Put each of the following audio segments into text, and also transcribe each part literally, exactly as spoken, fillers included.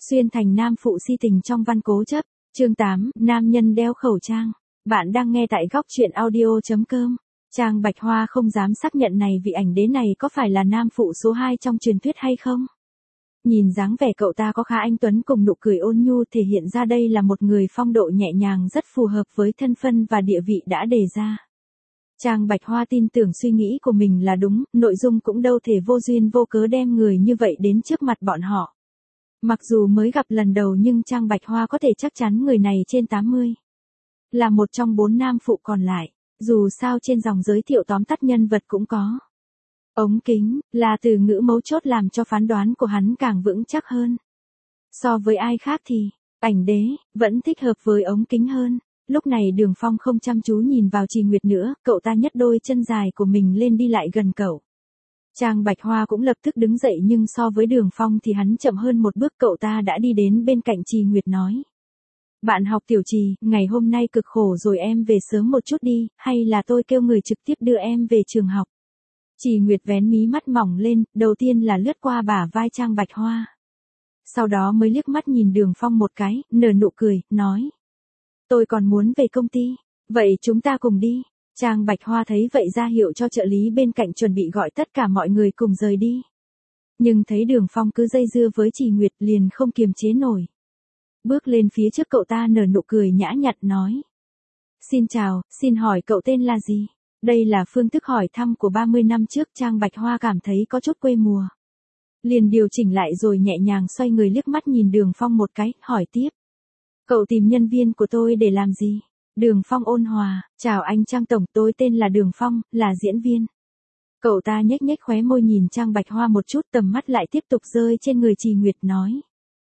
Xuyên thành nam phụ si tình trong văn cố chấp. Chương tám, nam nhân đeo khẩu trang. Bạn đang nghe tại góc truyện audio.com. Trang Bạch Hoa không dám xác nhận này vị ảnh đế này có phải là nam phụ số hai trong truyền thuyết hay không. Nhìn dáng vẻ cậu ta có khá anh tuấn cùng nụ cười ôn nhu thể hiện ra đây là một người phong độ nhẹ nhàng rất phù hợp với thân phận và địa vị đã đề ra. Trang Bạch Hoa tin tưởng suy nghĩ của mình là đúng, nội dung cũng đâu thể vô duyên vô cớ đem người như vậy đến trước mặt bọn họ. Mặc dù mới gặp lần đầu nhưng Trang Bạch Hoa có thể chắc chắn người này trên tám mươi. Là một trong bốn nam phụ còn lại, dù sao trên dòng giới thiệu tóm tắt nhân vật cũng có. Ống kính, là từ ngữ mấu chốt làm cho phán đoán của hắn càng vững chắc hơn. So với ai khác thì, ảnh đế, vẫn thích hợp với ống kính hơn. Lúc này Đường Phong không chăm chú nhìn vào Trì Nguyệt nữa, cậu ta nhấc đôi chân dài của mình lên đi lại gần cậu. Trang Bạch Hoa cũng lập tức đứng dậy nhưng so với Đường Phong thì hắn chậm hơn một bước, cậu ta đã đi đến bên cạnh Trì Nguyệt nói. Bạn học Tiểu Trì, ngày hôm nay cực khổ rồi, em về sớm một chút đi, hay là tôi kêu người trực tiếp đưa em về trường học. Trì Nguyệt vén mí mắt mỏng lên, đầu tiên là lướt qua bả vai Trang Bạch Hoa. Sau đó mới liếc mắt nhìn Đường Phong một cái, nở nụ cười, nói. Tôi còn muốn về công ty, vậy chúng ta cùng đi. Trang Bạch Hoa thấy vậy ra hiệu cho trợ lý bên cạnh chuẩn bị gọi tất cả mọi người cùng rời đi. Nhưng thấy Đường Phong cứ dây dưa với Trì Nguyệt liền không kiềm chế nổi. Bước lên phía trước cậu ta nở nụ cười nhã nhặn nói. Xin chào, xin hỏi cậu tên là gì? Đây là phương thức hỏi thăm của ba mươi năm trước. Trang Bạch Hoa cảm thấy có chút quê mùa. Liền điều chỉnh lại rồi nhẹ nhàng xoay người liếc mắt nhìn Đường Phong một cái, hỏi tiếp. Cậu tìm nhân viên của tôi để làm gì? Đường Phong ôn hòa, chào anh Trang Tổng, tôi tên là Đường Phong, là diễn viên. Cậu ta nhếch nhếch khóe môi nhìn Trang Bạch Hoa một chút, tầm mắt lại tiếp tục rơi trên người Trì Nguyệt nói.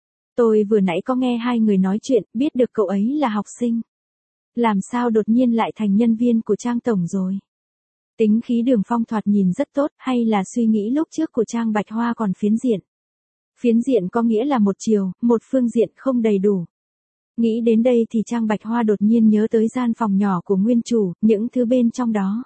Tôi vừa nãy có nghe hai người nói chuyện, biết được cậu ấy là học sinh. Làm sao đột nhiên lại thành nhân viên của Trang Tổng rồi? Tính khí Đường Phong thoạt nhìn rất tốt, hay là suy nghĩ lúc trước của Trang Bạch Hoa còn phiến diện? Phiến diện có nghĩa là một chiều, một phương diện không đầy đủ. Nghĩ đến đây thì Trang Bạch Hoa đột nhiên nhớ tới gian phòng nhỏ của nguyên chủ, những thứ bên trong đó.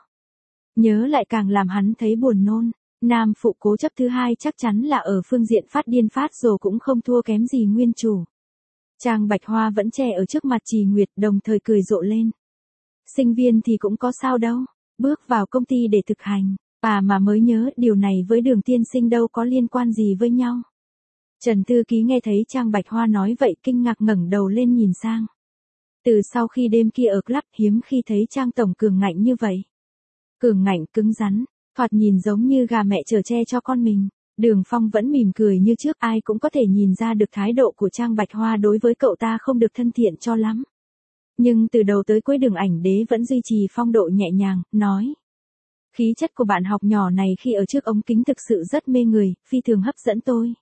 Nhớ lại càng làm hắn thấy buồn nôn. Nam phụ cố chấp thứ hai chắc chắn là ở phương diện phát điên phát rồ cũng không thua kém gì nguyên chủ. Trang Bạch Hoa vẫn che ở trước mặt Trì Nguyệt, đồng thời cười rộ lên. Sinh viên thì cũng có sao đâu, bước vào công ty để thực hành. À mà mới nhớ, điều này với Đường tiên sinh đâu có liên quan gì với nhau. Trần Thư Ký nghe thấy Trang Bạch Hoa nói vậy kinh ngạc ngẩng đầu lên nhìn sang. Từ sau khi đêm kia ở club hiếm khi thấy Trang Tổng cường ngạnh như vậy. Cường ngạnh cứng rắn, thoạt nhìn giống như gà mẹ chở che cho con mình. Đường Phong vẫn mỉm cười như trước, ai cũng có thể nhìn ra được thái độ của Trang Bạch Hoa đối với cậu ta không được thân thiện cho lắm. Nhưng từ đầu tới cuối Đường ảnh đế vẫn duy trì phong độ nhẹ nhàng, nói. Khí chất của bạn học nhỏ này khi ở trước ống kính thực sự rất mê người, phi thường hấp dẫn tôi.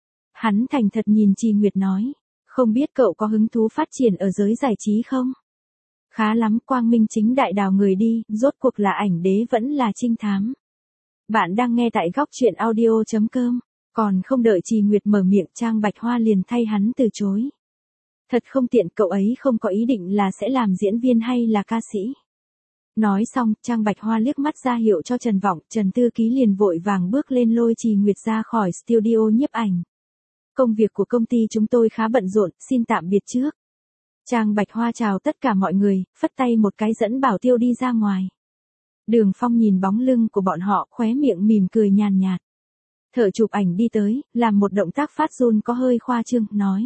Hắn thành thật nhìn Trì Nguyệt nói, không biết cậu có hứng thú phát triển ở giới giải trí không? Khá lắm, quang minh chính đại đào người đi, rốt cuộc là ảnh đế vẫn là trinh thám. Bạn đang nghe tại góc truyện audio.com, còn không đợi Trì Nguyệt mở miệng Trang Bạch Hoa liền thay hắn từ chối. Thật không tiện, cậu ấy không có ý định là sẽ làm diễn viên hay là ca sĩ. Nói xong, Trang Bạch Hoa liếc mắt ra hiệu cho Trần Vọng, Trần Thư Ký liền vội vàng bước lên lôi Trì Nguyệt ra khỏi studio nhiếp ảnh. Công việc của công ty chúng tôi khá bận rộn, xin tạm biệt trước. Trang Bạch Hoa chào tất cả mọi người, phất tay một cái dẫn Bảo Tiêu đi ra ngoài. Đường Phong nhìn bóng lưng của bọn họ, khóe miệng mỉm cười nhàn nhạt. Thợ chụp ảnh đi tới, làm một động tác phát run có hơi khoa trương, nói.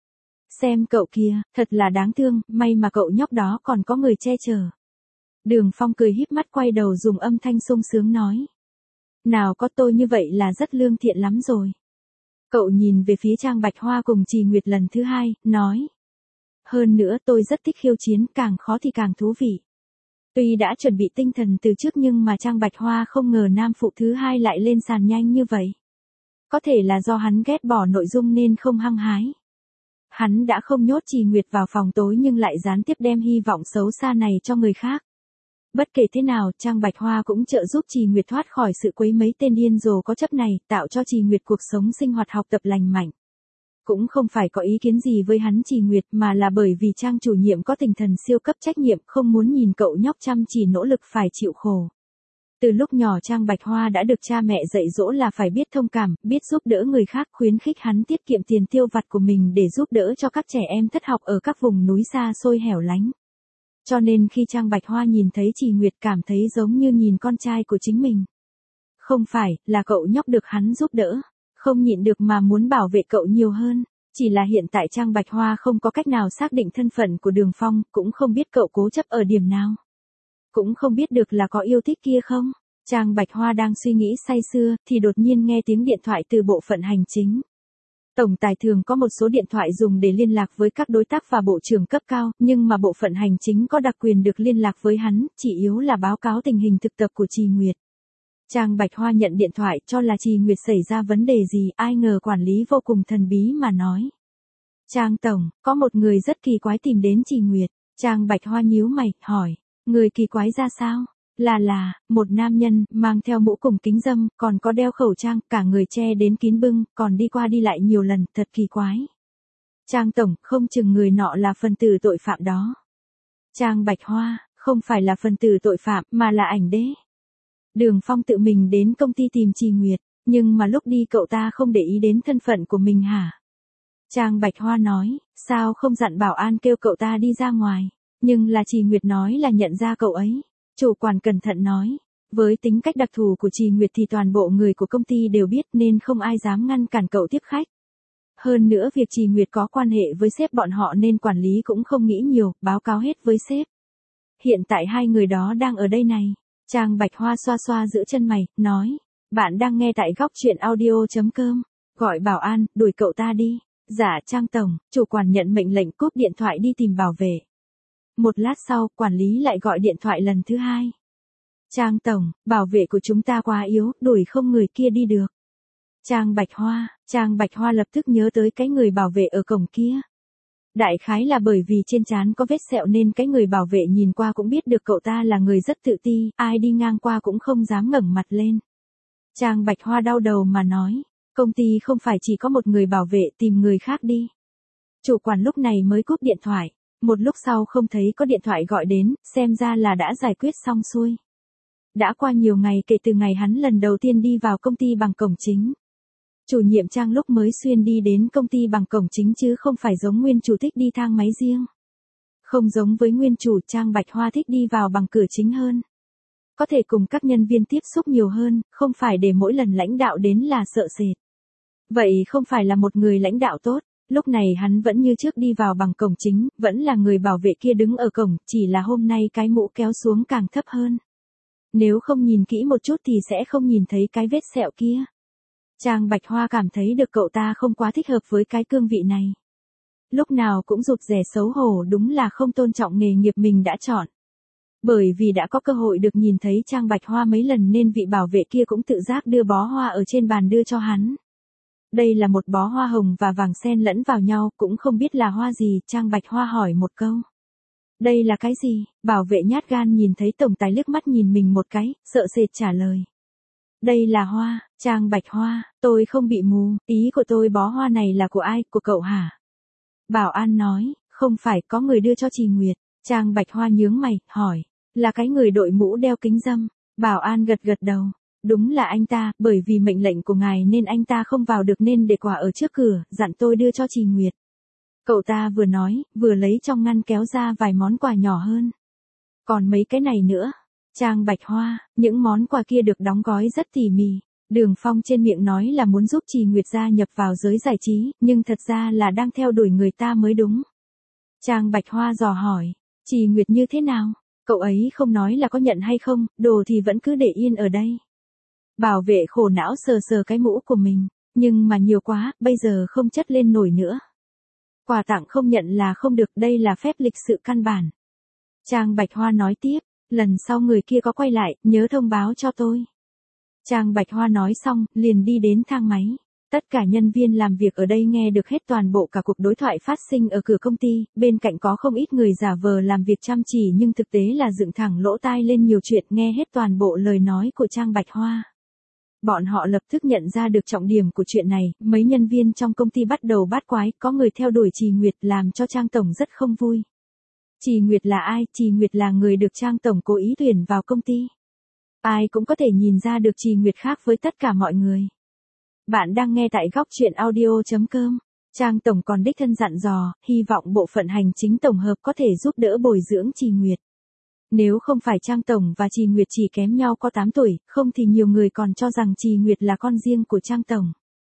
Xem cậu kia, thật là đáng thương, may mà cậu nhóc đó còn có người che chở. Đường Phong cười híp mắt quay đầu dùng âm thanh sung sướng nói. Nào có, tôi như vậy là rất lương thiện lắm rồi. Cậu nhìn về phía Trang Bạch Hoa cùng Trì Nguyệt lần thứ hai, nói. Hơn nữa tôi rất thích khiêu chiến, càng khó thì càng thú vị. Tuy đã chuẩn bị tinh thần từ trước nhưng mà Trang Bạch Hoa không ngờ nam phụ thứ hai lại lên sàn nhanh như vậy. Có thể là do hắn ghét bỏ nội dung nên không hăng hái. Hắn đã không nhốt Trì Nguyệt vào phòng tối nhưng lại gián tiếp đem hy vọng xấu xa này cho người khác. Bất kể thế nào, Trang Bạch Hoa cũng trợ giúp Trì Nguyệt thoát khỏi sự quấy mấy tên điên rồ có chấp này, tạo cho Trì Nguyệt cuộc sống sinh hoạt học tập lành mạnh. Cũng không phải có ý kiến gì với hắn Trì Nguyệt mà là bởi vì Trang chủ nhiệm có tinh thần siêu cấp trách nhiệm, không muốn nhìn cậu nhóc chăm chỉ nỗ lực phải chịu khổ. Từ lúc nhỏ Trang Bạch Hoa đã được cha mẹ dạy dỗ là phải biết thông cảm, biết giúp đỡ người khác, khuyến khích hắn tiết kiệm tiền tiêu vặt của mình để giúp đỡ cho các trẻ em thất học ở các vùng núi xa xôi hẻo lánh. Cho nên khi Trang Bạch Hoa nhìn thấy Trì Nguyệt cảm thấy giống như nhìn con trai của chính mình. Không phải, là cậu nhóc được hắn giúp đỡ. Không nhịn được mà muốn bảo vệ cậu nhiều hơn. Chỉ là hiện tại Trang Bạch Hoa không có cách nào xác định thân phận của Đường Phong, cũng không biết cậu cố chấp ở điểm nào. Cũng không biết được là có yêu thích kia không. Trang Bạch Hoa đang suy nghĩ say sưa, thì đột nhiên nghe tiếng điện thoại từ bộ phận hành chính. Tổng tài thường có một số điện thoại dùng để liên lạc với các đối tác và bộ trưởng cấp cao, nhưng mà bộ phận hành chính có đặc quyền được liên lạc với hắn, chỉ yếu là báo cáo tình hình thực tập của Trì Nguyệt. Trang Bạch Hoa nhận điện thoại cho là Trì Nguyệt xảy ra vấn đề gì, ai ngờ quản lý vô cùng thần bí mà nói. Trang Tổng, có một người rất kỳ quái tìm đến Trì Nguyệt. Trang Bạch Hoa nhíu mày, hỏi, người kỳ quái ra sao? Là là, một nam nhân, mang theo mũ cùng kính râm, còn có đeo khẩu trang, cả người che đến kín bưng, còn đi qua đi lại nhiều lần, thật kỳ quái. Trang Tổng, không chừng người nọ là phần tử tội phạm đó. Trang Bạch Hoa, không phải là phần tử tội phạm, mà là ảnh đế. Đường Phong tự mình đến công ty tìm Trì Nguyệt, nhưng mà lúc đi cậu ta không để ý đến thân phận của mình hả? Trang Bạch Hoa nói, sao không dặn bảo an kêu cậu ta đi ra ngoài, nhưng là Trì Nguyệt nói là nhận ra cậu ấy. Chủ quản cẩn thận nói, với tính cách đặc thù của Trì Nguyệt thì toàn bộ người của công ty đều biết nên không ai dám ngăn cản cậu tiếp khách. Hơn nữa việc Trì Nguyệt có quan hệ với sếp bọn họ nên quản lý cũng không nghĩ nhiều, báo cáo hết với sếp. Hiện tại hai người đó đang ở đây này. Trang Bạch Hoa xoa xoa giữa chân mày, nói, bạn đang nghe tại góc truyện audio.com, gọi bảo an, đuổi cậu ta đi. Dạ Trang Tổng, chủ quản nhận mệnh lệnh cúp điện thoại đi tìm bảo vệ. Một lát sau, quản lý lại gọi điện thoại lần thứ hai. Trang Tổng, bảo vệ của chúng ta quá yếu, đuổi không người kia đi được. Trang Bạch Hoa, Trang Bạch Hoa lập tức nhớ tới cái người bảo vệ ở cổng kia. Đại khái là bởi vì trên trán có vết sẹo nên cái người bảo vệ nhìn qua cũng biết được cậu ta là người rất tự ti, ai đi ngang qua cũng không dám ngẩng mặt lên. Trang Bạch Hoa đau đầu mà nói, công ty không phải chỉ có một người bảo vệ, tìm người khác đi. Chủ quản lúc này mới cúp điện thoại. Một lúc sau không thấy có điện thoại gọi đến, xem ra là đã giải quyết xong xuôi. Đã qua nhiều ngày kể từ ngày hắn lần đầu tiên đi vào công ty bằng cổng chính. Chủ nhiệm Trang lúc mới xuyên đi đến công ty bằng cổng chính chứ không phải giống nguyên chủ thích đi thang máy riêng. Không giống với nguyên chủ, Trang Bạch Hoa thích đi vào bằng cửa chính hơn. Có thể cùng các nhân viên tiếp xúc nhiều hơn, không phải để mỗi lần lãnh đạo đến là sợ sệt. Vậy không phải là một người lãnh đạo tốt. Lúc này hắn vẫn như trước đi vào bằng cổng chính, vẫn là người bảo vệ kia đứng ở cổng, chỉ là hôm nay cái mũ kéo xuống càng thấp hơn. Nếu không nhìn kỹ một chút thì sẽ không nhìn thấy cái vết sẹo kia. Trang Bạch Hoa cảm thấy được cậu ta không quá thích hợp với cái cương vị này. Lúc nào cũng rụt rè xấu hổ, đúng là không tôn trọng nghề nghiệp mình đã chọn. Bởi vì đã có cơ hội được nhìn thấy Trang Bạch Hoa mấy lần nên vị bảo vệ kia cũng tự giác đưa bó hoa ở trên bàn đưa cho hắn. Đây là một bó hoa hồng và vàng xen lẫn vào nhau, cũng không biết là hoa gì, Trang Bạch Hoa hỏi một câu. Đây là cái gì? Bảo vệ nhát gan nhìn thấy tổng tài liếc mắt nhìn mình một cái, sợ sệt trả lời. Đây là hoa, Trang Bạch Hoa, tôi không bị mù, ý của tôi bó hoa này là của ai, của cậu hả? Bảo an nói, không phải, có người đưa cho Trì Nguyệt. Trang Bạch Hoa nhướng mày, hỏi, là cái người đội mũ đeo kính râm. Bảo an gật gật đầu. Đúng là anh ta, bởi vì mệnh lệnh của ngài nên anh ta không vào được nên để quà ở trước cửa, dặn tôi đưa cho Trì Nguyệt. Cậu ta vừa nói, vừa lấy trong ngăn kéo ra vài món quà nhỏ hơn. Còn mấy cái này nữa. Trang Bạch Hoa, những món quà kia được đóng gói rất tỉ mỉ. Đường Phong trên miệng nói là muốn giúp Trì Nguyệt gia nhập vào giới giải trí, nhưng thật ra là đang theo đuổi người ta mới đúng. Trang Bạch Hoa dò hỏi, Trì Nguyệt như thế nào? Cậu ấy không nói là có nhận hay không, đồ thì vẫn cứ để yên ở đây. Bảo vệ khổ não sờ sờ cái mũ của mình, nhưng mà nhiều quá, bây giờ không chất lên nổi nữa. Quà tặng không nhận là không được, đây là phép lịch sự căn bản. Trang Bạch Hoa nói tiếp, lần sau người kia có quay lại, nhớ thông báo cho tôi. Trang Bạch Hoa nói xong, liền đi đến thang máy. Tất cả nhân viên làm việc ở đây nghe được hết toàn bộ cả cuộc đối thoại phát sinh ở cửa công ty, bên cạnh có không ít người giả vờ làm việc chăm chỉ nhưng thực tế là dựng thẳng lỗ tai lên nhiều chuyện, nghe hết toàn bộ lời nói của Trang Bạch Hoa. Bọn họ lập tức nhận ra được trọng điểm của chuyện này, mấy nhân viên trong công ty bắt đầu bát quái, có người theo đuổi Trì Nguyệt làm cho Trang Tổng rất không vui. Trì Nguyệt là ai? Trì Nguyệt là người được Trang Tổng cố ý tuyển vào công ty. Ai cũng có thể nhìn ra được Trì Nguyệt khác với tất cả mọi người. Bạn đang nghe tại góc truyện audio.com. Trang tổng còn đích thân dặn dò, hy vọng bộ phận hành chính tổng hợp có thể giúp đỡ bồi dưỡng Trì Nguyệt. Nếu không phải Trang tổng và Trì Nguyệt chỉ kém nhau có tám tuổi, không thì nhiều người còn cho rằng Trì Nguyệt là con riêng của Trang tổng.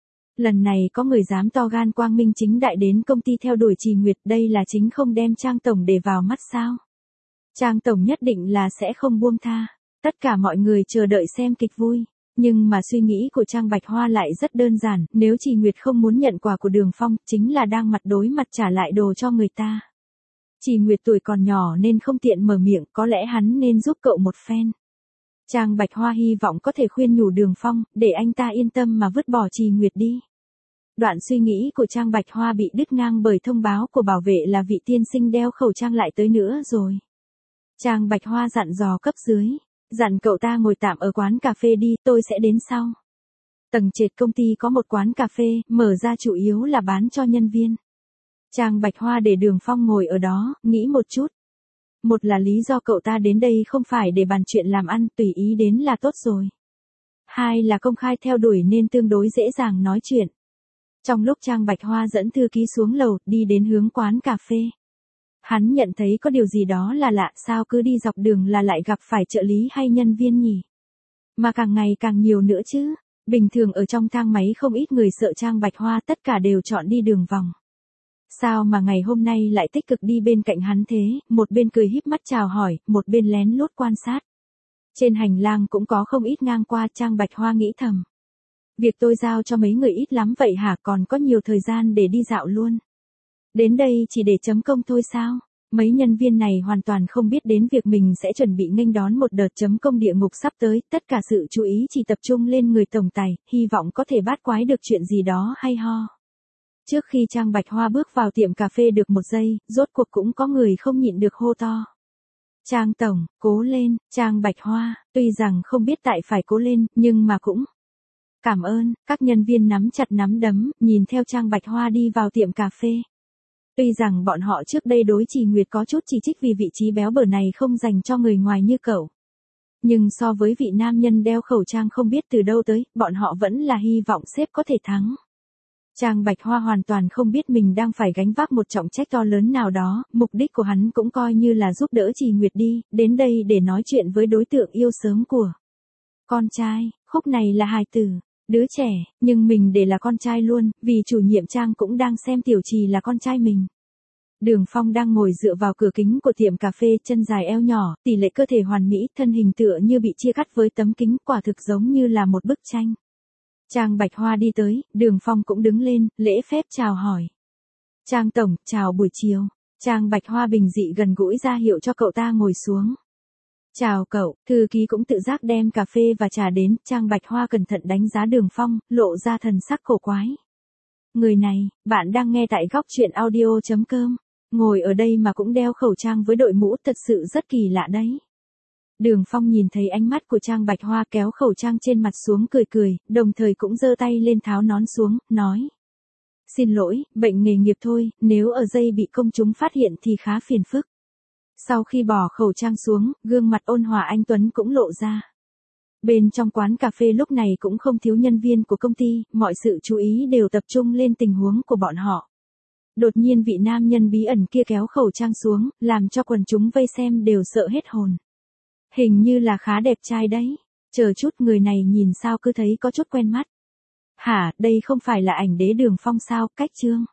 Lần này có người dám to gan quang minh chính đại đến công ty theo đuổi Trì Nguyệt, đây là chính không đem Trang tổng để vào mắt sao? Trang tổng nhất định là sẽ không buông tha. Tất cả mọi người chờ đợi xem kịch vui. Nhưng mà suy nghĩ của Trang Bạch Hoa lại rất đơn giản, nếu Trì Nguyệt không muốn nhận quà của Đường Phong, chính là đang mặt đối mặt trả lại đồ cho người ta. Trì Nguyệt tuổi còn nhỏ nên không tiện mở miệng, có lẽ hắn nên giúp cậu một phen. Trang Bạch Hoa hy vọng có thể khuyên nhủ Đường Phong, để anh ta yên tâm mà vứt bỏ Trì Nguyệt đi. Đoạn suy nghĩ của Trang Bạch Hoa bị đứt ngang bởi thông báo của bảo vệ là vị tiên sinh đeo khẩu trang lại tới nữa rồi. Trang Bạch Hoa dặn dò cấp dưới. Dặn cậu ta ngồi tạm ở quán cà phê đi, tôi sẽ đến sau. Tầng trệt công ty có một quán cà phê, mở ra chủ yếu là bán cho nhân viên. Trang Bạch Hoa để Đường Phong ngồi ở đó, nghĩ một chút. Một là lý do cậu ta đến đây không phải để bàn chuyện làm ăn, tùy ý đến là tốt rồi. Hai là công khai theo đuổi nên tương đối dễ dàng nói chuyện. Trong lúc Trang Bạch Hoa dẫn thư ký xuống lầu, đi đến hướng quán cà phê. Hắn nhận thấy có điều gì đó là lạ, sao cứ đi dọc đường là lại gặp phải trợ lý hay nhân viên nhỉ? Mà càng ngày càng nhiều nữa chứ. Bình thường ở trong thang máy không ít người sợ Trang Bạch Hoa, tất cả đều chọn đi đường vòng. Sao mà ngày hôm nay lại tích cực đi bên cạnh hắn thế, một bên cười híp mắt chào hỏi, một bên lén lút quan sát. Trên hành lang cũng có không ít ngang qua, Trang Bạch Hoa nghĩ thầm. Việc tôi giao cho mấy người ít lắm vậy hả, còn có nhiều thời gian để đi dạo luôn. Đến đây chỉ để chấm công thôi sao? Mấy nhân viên này hoàn toàn không biết đến việc mình sẽ chuẩn bị nghênh đón một đợt chấm công địa ngục sắp tới, tất cả sự chú ý chỉ tập trung lên người tổng tài, hy vọng có thể bát quái được chuyện gì đó hay ho. Trước khi Trang Bạch Hoa bước vào tiệm cà phê được một giây, rốt cuộc cũng có người không nhịn được hô to. Trang tổng, cố lên, Trang Bạch Hoa, tuy rằng không biết tại phải cố lên, nhưng mà cũng cảm ơn. Các nhân viên nắm chặt nắm đấm, nhìn theo Trang Bạch Hoa đi vào tiệm cà phê. Tuy rằng bọn họ trước đây đối Trì Nguyệt có chút chỉ trích vì vị trí béo bở này không dành cho người ngoài như cậu. Nhưng so với vị nam nhân đeo khẩu trang không biết từ đâu tới, bọn họ vẫn là hy vọng sếp có thể thắng. Trang Bạch Hoa hoàn toàn không biết mình đang phải gánh vác một trọng trách to lớn nào đó, mục đích của hắn cũng coi như là giúp đỡ Trì Nguyệt đi, đến đây để nói chuyện với đối tượng yêu sớm của con trai. Khúc này là hài tử, đứa trẻ, nhưng mình để là con trai luôn, vì chủ nhiệm Trang cũng đang xem Tiểu Trì là con trai mình. Đường Phong đang ngồi dựa vào cửa kính của tiệm cà phê, chân dài eo nhỏ, tỷ lệ cơ thể hoàn mỹ, thân hình tựa như bị chia cắt với tấm kính, quả thực giống như là một bức tranh. Trang Bạch Hoa đi tới, Đường Phong cũng đứng lên, lễ phép chào hỏi. Trang tổng, chào buổi chiều. Trang Bạch Hoa bình dị gần gũi ra hiệu cho cậu ta ngồi xuống. Chào cậu, thư ký cũng tự giác đem cà phê và trà đến, Trang Bạch Hoa cẩn thận đánh giá Đường Phong, lộ ra thần sắc cổ quái. Người này, bạn đang nghe tại góc truyện audio.com, ngồi ở đây mà cũng đeo khẩu trang với đội mũ, thật sự rất kỳ lạ đấy. Đường Phong nhìn thấy ánh mắt của Trang Bạch Hoa, kéo khẩu trang trên mặt xuống cười cười, đồng thời cũng giơ tay lên tháo nón xuống, nói. Xin lỗi, bệnh nghề nghiệp thôi, nếu ở dây bị công chúng phát hiện thì khá phiền phức. Sau khi bỏ khẩu trang xuống, gương mặt ôn hòa anh tuấn cũng lộ ra. Bên trong quán cà phê lúc này cũng không thiếu nhân viên của công ty, mọi sự chú ý đều tập trung lên tình huống của bọn họ. Đột nhiên vị nam nhân bí ẩn kia kéo khẩu trang xuống, làm cho quần chúng vây xem đều sợ hết hồn. Hình như là khá đẹp trai đấy. Chờ chút, người này nhìn sao cứ thấy có chút quen mắt. Hả, đây không phải là ảnh đế Đường Phong sao, cách chương.